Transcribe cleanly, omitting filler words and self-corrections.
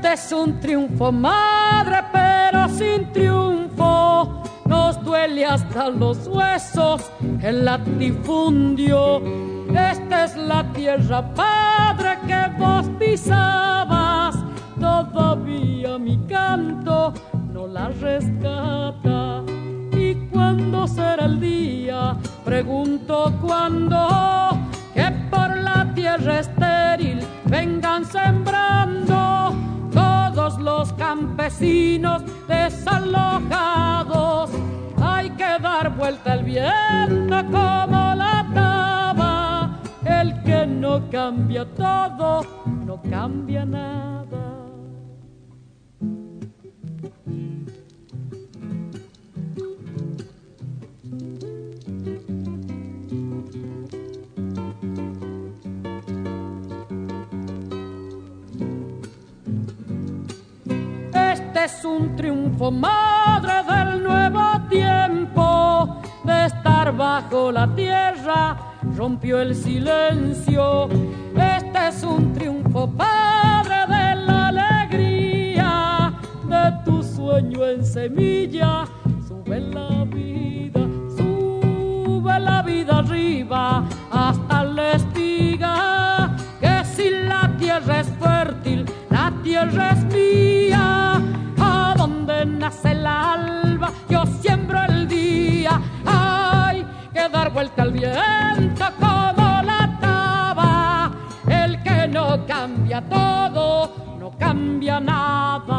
es un triunfo, madre, pero sin triunfo. Nos duele hasta los huesos el latifundio. Esta es la tierra, padre, que vos pisabas. Todavía mi canto no la rescata. ¿Y cuándo será el día? Pregunto cuándo, que por la tierra estéril vengan sembrando todos los campesinos desalojados. Hay que dar vuelta al viento como la taba. El que no cambia todo, no cambia nada. Es un triunfo, madre, del nuevo tiempo. De estar bajo la tierra rompió el silencio. Este es un triunfo, padre, de la alegría. De tu sueño en semilla sube la vida arriba hasta la espiga. Que si la tierra es fértil, la tierra es mía. Donde nace el alba, yo siembro el día. Hay que dar vuelta al viento como la taba. El que no cambia todo, no cambia nada.